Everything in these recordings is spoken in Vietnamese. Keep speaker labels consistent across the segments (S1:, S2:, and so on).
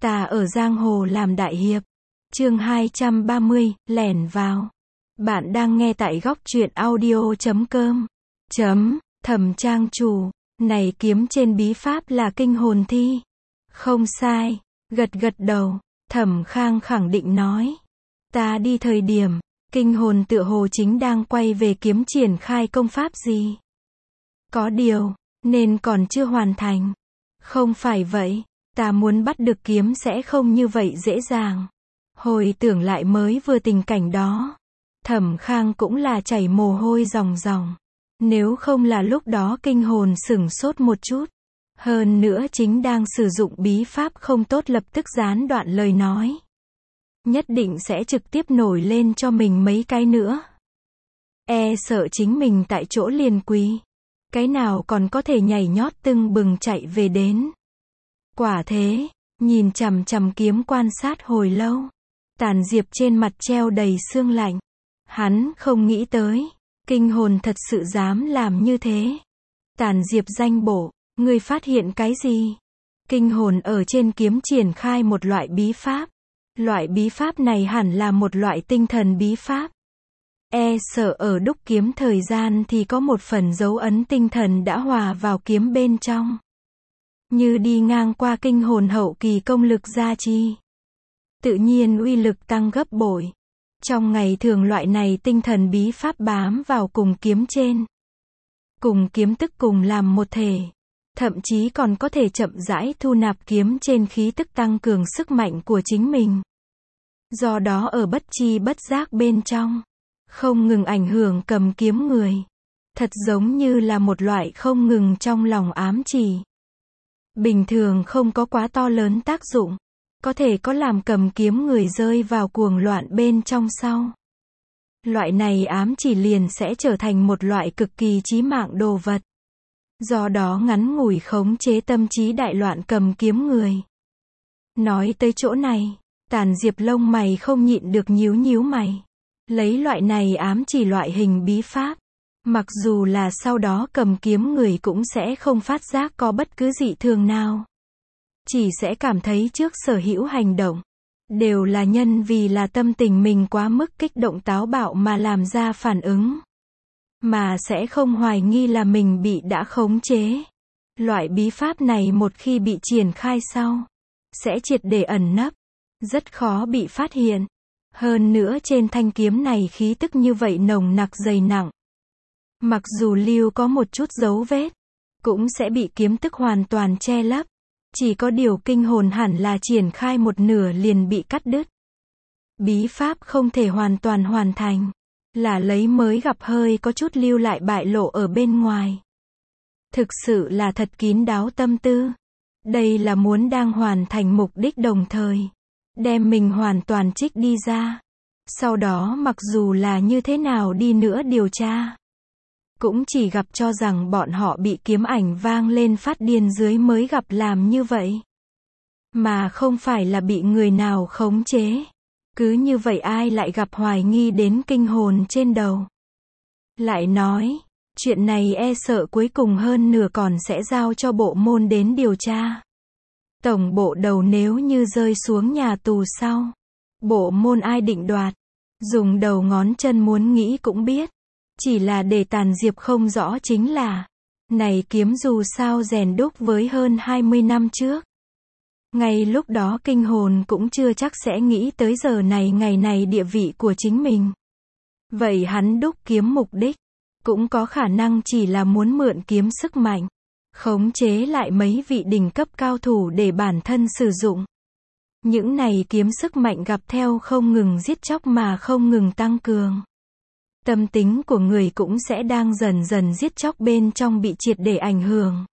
S1: Ta ở giang hồ làm đại hiệp. Chương 230, lẻn vào. Bạn đang nghe tại góc truyện audio.com. Thẩm trang chủ, này kiếm trên bí pháp là kinh hồn thi. Không sai, gật đầu, Thẩm Khang khẳng định nói. Ta đi thời điểm, kinh hồn tựa hồ chính đang quay về kiếm triển khai công pháp gì. Có điều, nên còn chưa hoàn thành. Không phải vậy, ta muốn bắt được kiếm sẽ không như vậy dễ dàng. Hồi tưởng lại mới vừa tình cảnh đó, Thẩm Khang cũng là chảy mồ hôi ròng ròng. Nếu không là lúc đó kinh hồn sửng sốt một chút. Hơn nữa chính đang sử dụng bí pháp không tốt lập tức gián đoạn lời nói. Nhất định sẽ trực tiếp nổi lên cho mình mấy cái nữa. E sợ chính mình tại chỗ liền quỳ. Cái nào còn có thể nhảy nhót tưng bừng chạy về đến. Quả thế, nhìn chằm chằm kiếm quan sát hồi lâu. Tàn Diệp trên mặt treo đầy sương lạnh. Hắn không nghĩ tới, kinh hồn thật sự dám làm như thế. Tàn Diệp danh bổ, ngươi phát hiện cái gì? Kinh hồn ở trên kiếm triển khai một loại bí pháp. Loại bí pháp này hẳn là một loại tinh thần bí pháp. E sợ ở đúc kiếm thời gian thì có một phần dấu ấn tinh thần đã hòa vào kiếm bên trong. Như đi ngang qua kinh hồn hậu kỳ công lực gia trì. Tự nhiên uy lực tăng gấp bội. Trong ngày thường loại này tinh thần bí pháp bám vào cùng kiếm trên. Cùng kiếm tức cùng làm một thể. Thậm chí còn có thể chậm rãi thu nạp kiếm trên khí tức tăng cường sức mạnh của chính mình. Do đó ở bất chi bất giác bên trong, không ngừng ảnh hưởng cầm kiếm người. Thật giống như là một loại không ngừng trong lòng ám chỉ. Bình thường không có quá to lớn tác dụng. Có thể có làm cầm kiếm người rơi vào cuồng loạn bên trong sau. Loại này ám chỉ liền sẽ trở thành một loại cực kỳ chí mạng đồ vật. Do đó ngắn ngủi khống chế tâm trí đại loạn cầm kiếm người. Nói tới chỗ này, Tàn Diệp lông mày không nhịn được nhíu mày. Lấy loại này ám chỉ loại hình bí pháp. Mặc dù là sau đó cầm kiếm người cũng sẽ không phát giác có bất cứ dị thường nào. Chỉ sẽ cảm thấy trước sở hữu hành động. Đều là nhân vì là tâm tình mình quá mức kích động táo bạo mà làm ra phản ứng. Mà sẽ không hoài nghi là mình bị đã khống chế. Loại bí pháp này một khi bị triển khai sau, sẽ triệt để ẩn nấp. Rất khó bị phát hiện. Hơn nữa trên thanh kiếm này khí tức như vậy nồng nặc dày nặng. Mặc dù lưu có một chút dấu vết, cũng sẽ bị kiếm tức hoàn toàn che lấp. Chỉ có điều kinh hồn hẳn là triển khai một nửa liền bị cắt đứt. Bí pháp không thể hoàn toàn hoàn thành. Là lấy mới gặp hơi có chút lưu lại bại lộ ở bên ngoài. Thực sự là thật kín đáo tâm tư. Đây là muốn đang hoàn thành mục đích đồng thời. Đem mình hoàn toàn trích đi ra. Sau đó mặc dù là như thế nào đi nữa điều tra. Cũng chỉ gặp cho rằng bọn họ bị kiếm ảnh vang lên phát điên dưới mới gặp làm như vậy. Mà không phải là bị người nào khống chế. Cứ như vậy ai lại gặp hoài nghi đến kinh hồn trên đầu. Lại nói, chuyện này e sợ cuối cùng hơn nửa còn sẽ giao cho bộ môn đến điều tra. Tổng bộ đầu nếu như rơi xuống nhà tù sau. Bộ môn ai định đoạt. Dùng đầu ngón chân muốn nghĩ cũng biết. Chỉ là để Tàn Diệp không rõ chính là, này kiếm dù sao rèn đúc với hơn 20 năm trước. Ngay lúc đó kinh hồn cũng chưa chắc sẽ nghĩ tới giờ này ngày này địa vị của chính mình. Vậy hắn đúc kiếm mục đích, cũng có khả năng chỉ là muốn mượn kiếm sức mạnh, khống chế lại mấy vị đỉnh cấp cao thủ để bản thân sử dụng. Những này kiếm sức mạnh gặp theo không ngừng giết chóc mà không ngừng tăng cường. Tâm tính của người cũng sẽ đang dần dần giết chóc bên trong bị triệt để ảnh hưởng.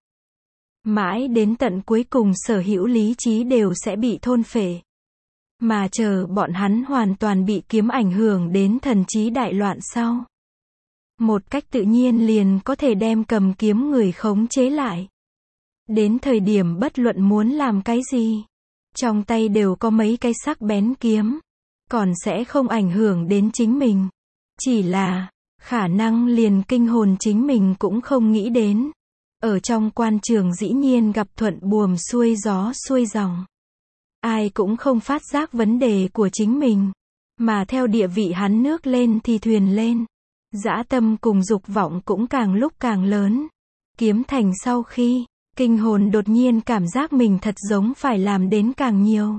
S1: Mãi đến tận cuối cùng sở hữu lý trí đều sẽ bị thôn phệ. Mà chờ bọn hắn hoàn toàn bị kiếm ảnh hưởng đến thần trí đại loạn sau. Một cách tự nhiên liền có thể đem cầm kiếm người khống chế lại. Đến thời điểm bất luận muốn làm cái gì, trong tay đều có mấy cái sắc bén kiếm. Còn sẽ không ảnh hưởng đến chính mình. Chỉ là, khả năng liền kinh hồn chính mình cũng không nghĩ đến. Ở trong quan trường dĩ nhiên gặp thuận buồm xuôi gió xuôi dòng. ai cũng không phát giác vấn đề của chính mình. Mà theo địa vị hắn nước lên thì thuyền lên. Dã tâm cùng dục vọng cũng càng lúc càng lớn. Kiếm thành sau khi, kinh hồn đột nhiên cảm giác mình thật giống phải làm đến càng nhiều.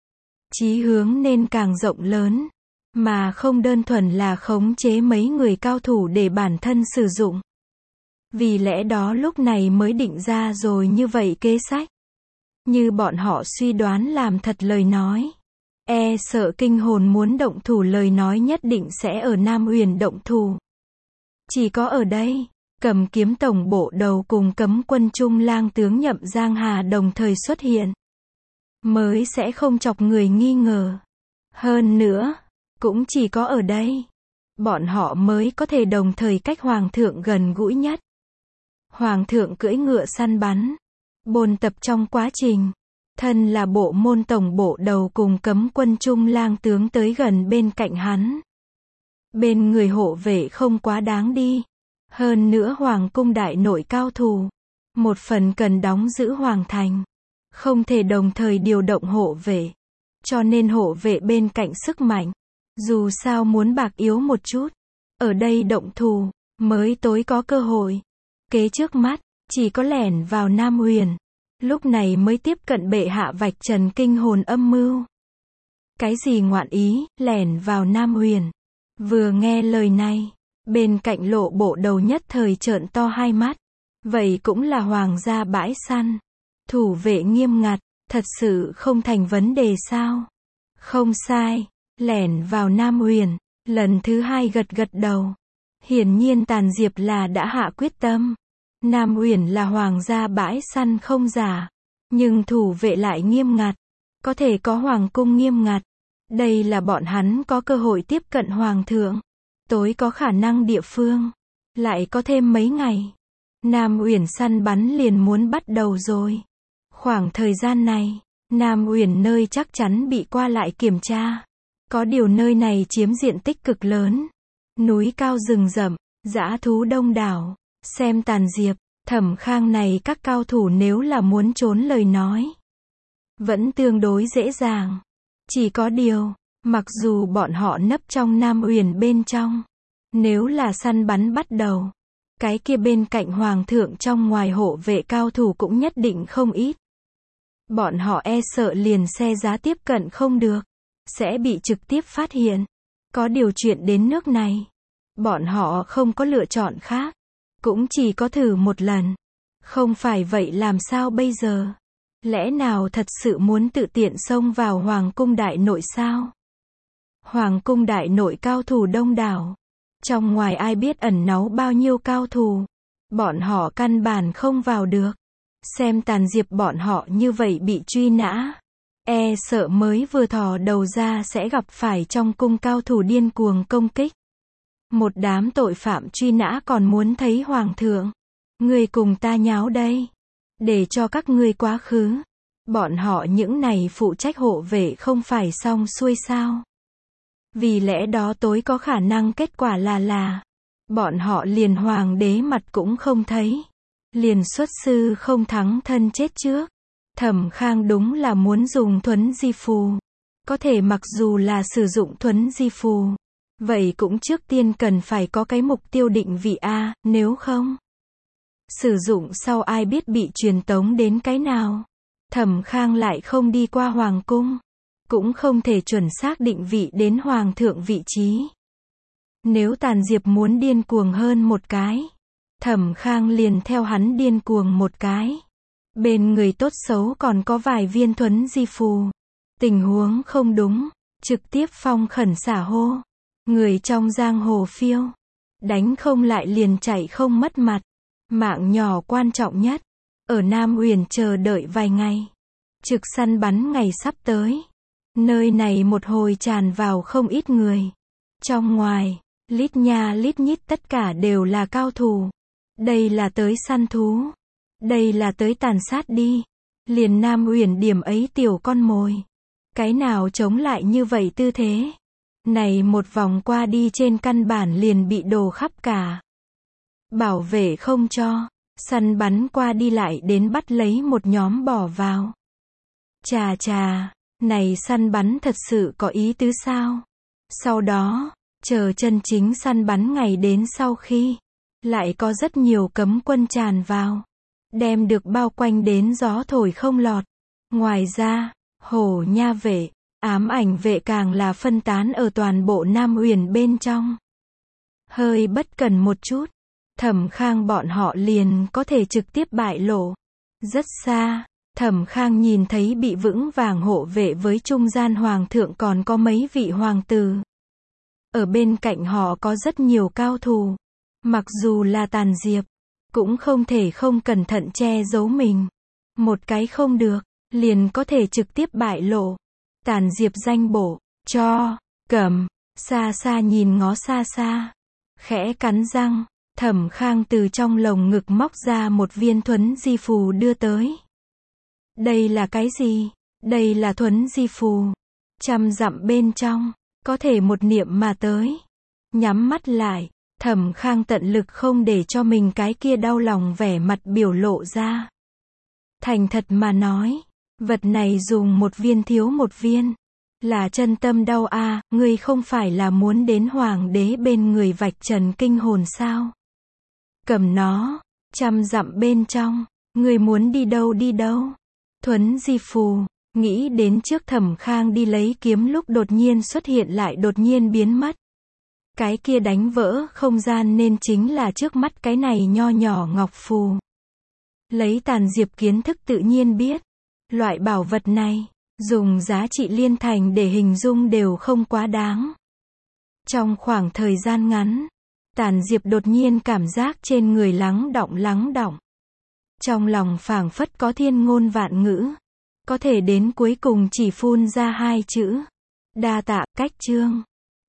S1: Chí hướng nên càng rộng lớn. Mà không đơn thuần là khống chế mấy người cao thủ để bản thân sử dụng. Vì lẽ đó lúc này mới định ra rồi như vậy kế sách. Như bọn họ suy đoán làm thật lời nói. E sợ kinh hồn muốn động thủ lời nói nhất định sẽ ở Nam Uyển động thủ. Chỉ có ở đây, Cầm Kiếm tổng bộ đầu cùng Cấm Quân Trung lang tướng Nhậm Giang Hà đồng thời xuất hiện. Mới sẽ không chọc người nghi ngờ. Hơn nữa, cũng chỉ có ở đây, bọn họ mới có thể đồng thời cách Hoàng thượng gần gũi nhất. Hoàng thượng cưỡi ngựa săn bắn, bồn tập trong quá trình, thân là bộ môn tổng bộ đầu cùng Cấm Quân Trung lang tướng tới gần bên cạnh hắn. Bên người hộ vệ không quá đáng đi. Hơn nữa Hoàng cung đại nội cao thủ, một phần cần đóng giữ Hoàng thành, không thể đồng thời điều động hộ vệ. Cho nên hộ vệ bên cạnh sức mạnh, dù sao muốn bạc yếu một chút, ở đây động thủ, mới tối có cơ hội. Kế trước mắt, chỉ có lẻn vào Nam Uyển, lúc này mới tiếp cận bệ hạ vạch trần kinh hồn âm mưu. Cái gì ngoạn ý, lẻn vào Nam Uyển. Vừa nghe lời này, bên cạnh lộ bộ đầu nhất thời trợn to hai mắt. Vậy cũng là hoàng gia bãi săn. Thủ vệ nghiêm ngặt, thật sự không thành vấn đề sao? Không sai, lẻn vào Nam Uyển, lần thứ hai gật gật đầu. Hiển nhiên Tàn Diệp là đã hạ quyết tâm. Nam Uyển là hoàng gia bãi săn không giả, nhưng thủ vệ lại nghiêm ngặt, có thể có hoàng cung nghiêm ngặt. Đây là bọn hắn có cơ hội tiếp cận hoàng thượng, tối có khả năng địa phương, lại có thêm mấy ngày. Nam Uyển săn bắn liền muốn bắt đầu rồi. Khoảng thời gian này, Nam Uyển nơi chắc chắn bị qua lại kiểm tra. Có điều nơi này chiếm diện tích cực lớn, núi cao rừng rậm, dã thú đông đảo. Xem Tàn Diệp, Thẩm Khang này các cao thủ nếu là muốn trốn lời nói, vẫn tương đối dễ dàng. Chỉ có điều, mặc dù bọn họ nấp trong Nam Uyển bên trong, nếu là săn bắn bắt đầu, cái kia bên cạnh hoàng thượng trong ngoài hộ vệ cao thủ cũng nhất định không ít. Bọn họ e sợ liền xe giá tiếp cận không được, sẽ bị trực tiếp phát hiện. Có điều chuyện đến nước này, bọn họ không có lựa chọn khác, cũng chỉ có thử một lần. Không phải vậy làm sao bây giờ? Lẽ nào thật sự muốn tự tiện xông vào Hoàng cung đại nội sao? Hoàng cung đại nội cao thủ đông đảo, trong ngoài ai biết ẩn náu bao nhiêu cao thủ, bọn họ căn bản không vào được. Xem Tàn Diệp bọn họ như vậy bị truy nã, e sợ mới vừa thò đầu ra sẽ gặp phải trong cung cao thủ điên cuồng công kích. Một đám tội phạm truy nã còn muốn thấy hoàng thượng. Người cùng ta nháo đây, để cho các ngươi quá khứ. Bọn họ những này phụ trách hộ vệ không phải xong xuôi sao? Vì lẽ đó tối có khả năng kết quả là bọn họ liền hoàng đế mặt cũng không thấy, liền xuất sư không thắng thân chết trước. Thẩm Khang đúng là muốn dùng thuấn di phù, có thể mặc dù là sử dụng thuấn di phù, vậy cũng trước tiên cần phải có cái mục tiêu định vị A, nếu không sử dụng sau ai biết bị truyền tống đến cái nào. Thẩm Khang lại không đi qua hoàng cung, cũng không thể chuẩn xác định vị đến hoàng thượng vị trí. Nếu Tàn Diệp muốn điên cuồng hơn một cái, Thẩm Khang liền theo hắn điên cuồng một cái. Bên người tốt xấu còn có vài viên thuấn di phù. Tình huống không đúng, trực tiếp phong khẩn xả hô. Người trong giang hồ phiêu, đánh không lại liền chạy không mất mặt. Mạng nhỏ quan trọng nhất. Ở Nam Uyển chờ đợi vài ngày. Trực săn bắn ngày sắp tới. Nơi này một hồi tràn vào không ít người. Trong ngoài, lít nha lít nhít tất cả đều là cao thủ. Đây là tới săn thú. Đây là tới tàn sát đi. Liền Nam Uyển điểm ấy tiểu con mồi. Cái nào chống lại như vậy tư thế? Này một vòng qua đi trên căn bản liền bị đổ khắp cả. Bảo vệ không cho, săn bắn qua đi lại đến bắt lấy một nhóm bỏ vào. Chà chà, Này săn bắn thật sự có ý tứ sao? Sau đó, chờ chân chính săn bắn ngày đến sau khi, lại có rất nhiều cấm quân tràn vào, đem được bao quanh đến gió thổi không lọt. Ngoài ra, hổ nha vệ, ám ảnh vệ càng là phân tán ở toàn bộ Nam Uyển bên trong. Hơi bất cần một chút, Thẩm Khang bọn họ liền có thể trực tiếp bại lộ. Rất xa, Thẩm Khang nhìn thấy bị vững vàng hộ vệ với trung gian hoàng thượng còn có mấy vị hoàng tử. Ở bên cạnh họ có rất nhiều cao thủ. Mặc dù là Tàn Diệp, cũng không thể không cẩn thận che giấu mình. Một cái không được, liền có thể trực tiếp bại lộ. Tàn Diệp danh bổ, cho, cầm, xa xa nhìn ngó xa xa. Khẽ cắn răng, Thẩm Khang từ trong lồng ngực móc ra một viên thuấn di phù đưa tới. Đây là cái gì? Đây là thuấn di phù. 100 dặm bên trong, có thể một niệm mà tới. Nhắm mắt lại, Thẩm Khang tận lực không để cho mình cái kia đau lòng vẻ mặt biểu lộ ra. Thành thật mà nói, vật này dùng một viên thiếu một viên. Là chân tâm đau a, ngươi không phải là muốn đến hoàng đế bên người vạch trần kinh hồn sao? Cầm nó, 100 dặm bên trong, ngươi muốn đi đâu đi đâu? Thuấn di phù, nghĩ đến trước Thẩm Khang đi lấy kiếm lúc đột nhiên xuất hiện lại đột nhiên biến mất. Cái kia đánh vỡ không gian nên chính là trước mắt cái này nho nhỏ ngọc phù. Lấy Tàn Diệp kiến thức tự nhiên biết, loại bảo vật này, dùng giá trị liên thành để hình dung đều không quá đáng. Trong khoảng thời gian ngắn, Tàn Diệp đột nhiên cảm giác trên người lắng đọng. Trong lòng phảng phất có thiên ngôn vạn ngữ, có thể đến cuối cùng chỉ phun ra hai chữ. Đa tạ, cách chương.